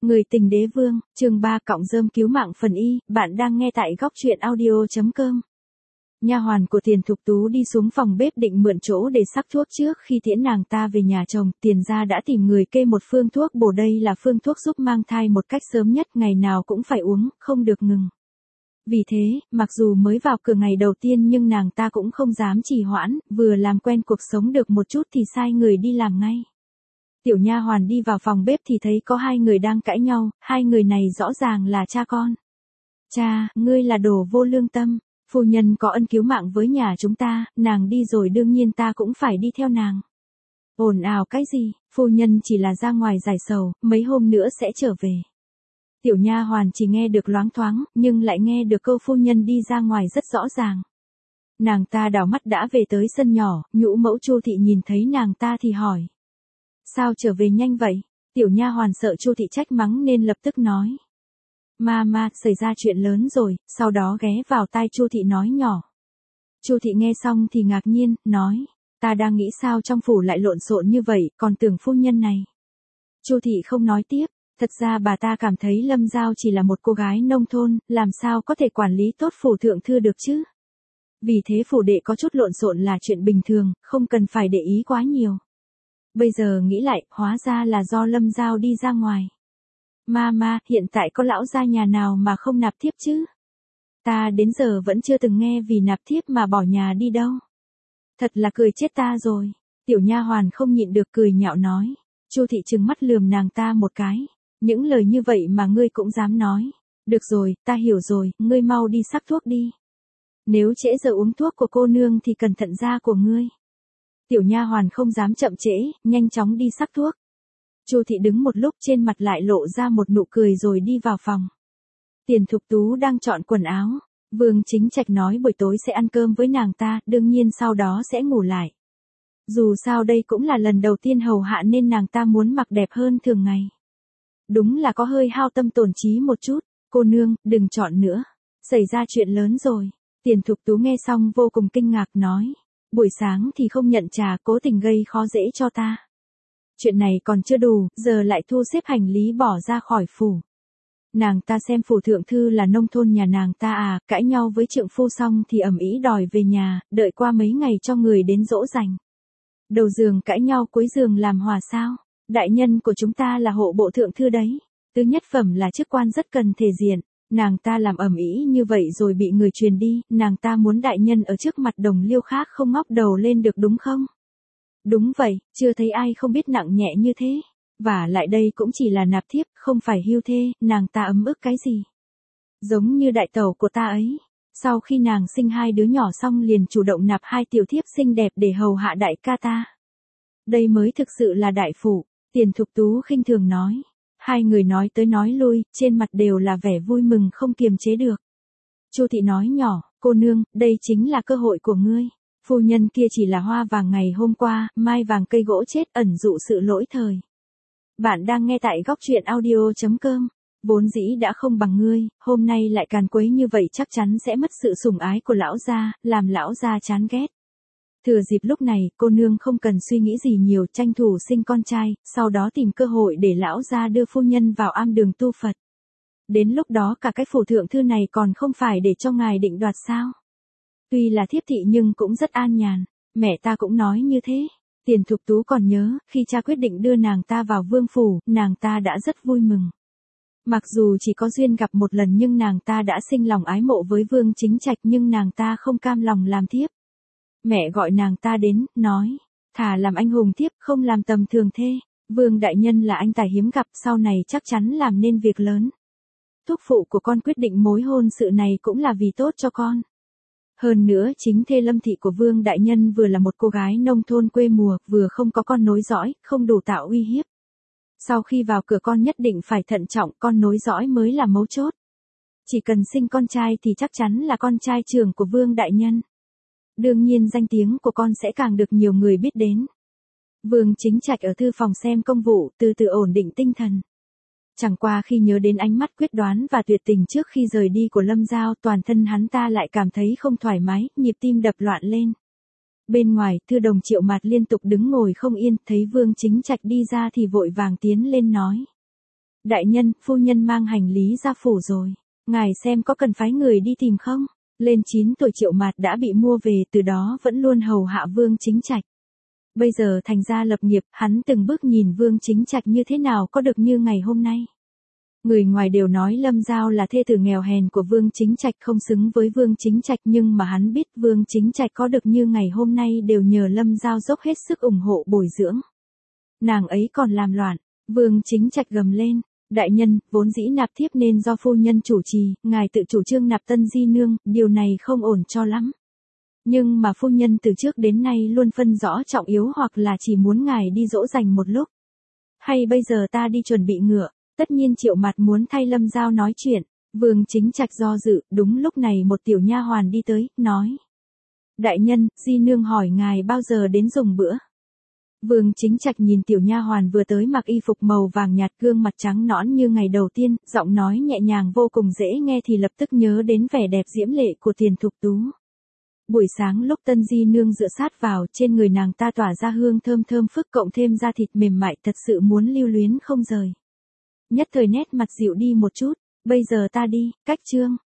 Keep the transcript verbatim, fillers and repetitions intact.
Người tình đế vương, chương ba cộng rơm cứu mạng phần y, bạn đang nghe tại góc truyện audio chấm com. Nha hoàn của Tiền Thục Tú đi xuống phòng bếp định mượn chỗ để sắc thuốc trước khi tiễn nàng ta về nhà chồng. Tiền gia đã tìm người kê một phương thuốc bổ, đây là phương thuốc giúp mang thai một cách sớm nhất, ngày nào cũng phải uống, không được ngừng. Vì thế, mặc dù mới vào cửa ngày đầu tiên nhưng nàng ta cũng không dám trì hoãn, vừa làm quen cuộc sống được một chút thì sai người đi làm ngay. Tiểu nha hoàn đi vào phòng bếp thì thấy có hai người đang cãi nhau, hai người này rõ ràng là cha con. Cha, ngươi là đồ vô lương tâm, phu nhân có ân cứu mạng với nhà chúng ta, nàng đi rồi đương nhiên ta cũng phải đi theo nàng. Ồn ào cái gì, phu nhân chỉ là ra ngoài giải sầu, mấy hôm nữa sẽ trở về. Tiểu nha hoàn chỉ nghe được loáng thoáng, nhưng lại nghe được câu phu nhân đi ra ngoài rất rõ ràng. Nàng ta đảo mắt đã về tới sân nhỏ, nhũ mẫu Chu thị nhìn thấy nàng ta thì hỏi. Sao trở về nhanh vậy? Tiểu nha hoàn sợ Chu thị trách mắng nên lập tức nói. Mama, xảy ra chuyện lớn rồi, sau đó ghé vào tai Chu thị nói nhỏ. Chu thị nghe xong thì ngạc nhiên, nói, ta đang nghĩ sao trong phủ lại lộn xộn như vậy, còn tưởng phu nhân này. Chu thị không nói tiếp, thật ra bà ta cảm thấy Lâm Giao chỉ là một cô gái nông thôn, làm sao có thể quản lý tốt phủ thượng thư được chứ? Vì thế phủ đệ có chút lộn xộn là chuyện bình thường, không cần phải để ý quá nhiều. Bây giờ nghĩ lại, hóa ra là do Lâm Giao đi ra ngoài. Mama, hiện tại có lão gia nhà nào mà không nạp thiếp chứ? Ta đến giờ vẫn chưa từng nghe vì nạp thiếp mà bỏ nhà đi đâu. Thật là cười chết ta rồi. Tiểu nha hoàn không nhịn được cười nhạo nói. Chu thị trừng mắt lườm nàng ta một cái. Những lời như vậy mà ngươi cũng dám nói. Được rồi, ta hiểu rồi, ngươi mau đi sắc thuốc đi. Nếu trễ giờ uống thuốc của cô nương thì cẩn thận da của ngươi. Tiểu nha hoàn không dám chậm trễ, nhanh chóng đi sắc thuốc. Chu thị đứng một lúc trên mặt lại lộ ra một nụ cười rồi đi vào phòng. Tiền Thục Tú đang chọn quần áo. Vương Chính Trạch nói buổi tối sẽ ăn cơm với nàng ta, đương nhiên sau đó sẽ ngủ lại. Dù sao đây cũng là lần đầu tiên hầu hạ nên nàng ta muốn mặc đẹp hơn thường ngày. Đúng là có hơi hao tâm tổn trí một chút. Cô nương, đừng chọn nữa. Xảy ra chuyện lớn rồi. Tiền Thục Tú nghe xong vô cùng kinh ngạc nói. Buổi sáng thì không nhận trà, cố tình gây khó dễ cho ta. Chuyện này còn chưa đủ, giờ lại thu xếp hành lý bỏ ra khỏi phủ. Nàng ta xem phủ thượng thư là nông thôn nhà nàng ta à, cãi nhau với trượng phu xong thì ầm ĩ đòi về nhà, đợi qua mấy ngày cho người đến dỗ dành. Đầu giường cãi nhau cuối giường làm hòa sao? Đại nhân của chúng ta là hộ bộ thượng thư đấy. Tứ nhất phẩm là chức quan rất cần thể diện. Nàng ta làm ầm ĩ như vậy rồi bị người truyền đi, nàng ta muốn đại nhân ở trước mặt đồng liêu khác không ngóc đầu lên được đúng không? Đúng vậy, chưa thấy ai không biết nặng nhẹ như thế. Và lại đây cũng chỉ là nạp thiếp, không phải hưu thê, nàng ta ấm ức cái gì? Giống như đại tẩu của ta ấy. Sau khi nàng sinh hai đứa nhỏ xong liền chủ động nạp hai tiểu thiếp xinh đẹp để hầu hạ đại ca ta. Đây mới thực sự là đại phủ, Tiền Thục Tú khinh thường nói. Hai người nói tới nói lui, trên mặt đều là vẻ vui mừng không kiềm chế được. Chu thị nói nhỏ, cô nương, đây chính là cơ hội của ngươi. Phu nhân kia chỉ là hoa vàng ngày hôm qua, mai vàng cây gỗ chết ẩn dụ sự lỗi thời. Bạn đang nghe tại góc truyện audio chấm com. Vốn dĩ đã không bằng ngươi, hôm nay lại càn quấy như vậy chắc chắn sẽ mất sự sủng ái của lão gia, làm lão gia chán ghét. Thừa dịp lúc này, cô nương không cần suy nghĩ gì nhiều, tranh thủ sinh con trai, sau đó tìm cơ hội để lão gia đưa phu nhân vào am đường tu Phật. Đến lúc đó cả cái phủ thượng thư này còn không phải để cho ngài định đoạt sao? Tuy là thiếp thị nhưng cũng rất an nhàn, mẹ ta cũng nói như thế. Tiền Thục Tú còn nhớ, khi cha quyết định đưa nàng ta vào vương phủ, nàng ta đã rất vui mừng. Mặc dù chỉ có duyên gặp một lần nhưng nàng ta đã sinh lòng ái mộ với Vương Chính Trạch nhưng nàng ta không cam lòng làm thiếp. Mẹ gọi nàng ta đến, nói, thà làm anh hùng thiếp không làm tầm thường thê. Vương đại nhân là anh tài hiếm gặp, sau này chắc chắn làm nên việc lớn. Thúc phụ của con quyết định mối hôn sự này cũng là vì tốt cho con. Hơn nữa chính thê Lâm thị của Vương đại nhân vừa là một cô gái nông thôn quê mùa, vừa không có con nối dõi, không đủ tạo uy hiếp. Sau khi vào cửa con nhất định phải thận trọng, con nối dõi mới là mấu chốt. Chỉ cần sinh con trai thì chắc chắn là con trai trưởng của Vương đại nhân. Đương nhiên danh tiếng của con sẽ càng được nhiều người biết đến. Vương Chính Trạch ở thư phòng xem công vụ, từ từ ổn định tinh thần. Chẳng qua khi nhớ đến ánh mắt quyết đoán và tuyệt tình trước khi rời đi của Lâm Giao, toàn thân hắn ta lại cảm thấy không thoải mái, nhịp tim đập loạn lên. Bên ngoài, Thư Đồng Triệu Mạt liên tục đứng ngồi không yên, thấy Vương Chính Trạch đi ra thì vội vàng tiến lên nói. Đại nhân, phu nhân mang hành lý ra phủ rồi. Ngài xem có cần phái người đi tìm không? Lên chín tuổi Triệu Mạt đã bị mua về, từ đó vẫn luôn hầu hạ Vương Chính Trạch. Bây giờ thành gia lập nghiệp, hắn từng bước nhìn Vương Chính Trạch như thế nào có được như ngày hôm nay. Người ngoài đều nói Lâm Giao là thê tử nghèo hèn của Vương Chính Trạch, không xứng với Vương Chính Trạch, nhưng mà hắn biết Vương Chính Trạch có được như ngày hôm nay đều nhờ Lâm Giao dốc hết sức ủng hộ bồi dưỡng. Nàng ấy còn làm loạn. Vương Chính Trạch gầm lên, đại nhân, vốn dĩ nạp thiếp nên do phu nhân chủ trì, ngài tự chủ trương nạp tân di nương, điều này không ổn cho lắm. Nhưng mà phu nhân từ trước đến nay luôn phân rõ trọng yếu, hoặc là chỉ muốn ngài đi dỗ dành một lúc. Hay bây giờ ta đi chuẩn bị ngựa. Tất nhiên Triệu Mạt muốn thay Lâm Giao nói chuyện. Vương Chính Trạch do dự, đúng lúc này một tiểu nha hoàn đi tới, nói. Đại nhân, di nương hỏi ngài bao giờ đến dùng bữa. Vương Chính Trạch nhìn tiểu nha hoàn vừa tới mặc y phục màu vàng nhạt, gương mặt trắng nõn như ngày đầu tiên, giọng nói nhẹ nhàng vô cùng dễ nghe, thì lập tức nhớ đến vẻ đẹp diễm lệ của Tiền Thục Tú. Buổi sáng lúc tân di nương dựa sát vào, trên người nàng ta tỏa ra hương thơm thơm phức, cộng thêm da thịt mềm mại, thật sự muốn lưu luyến không rời. Nhất thời nét mặt dịu đi một chút. Bây giờ ta đi, cách trương.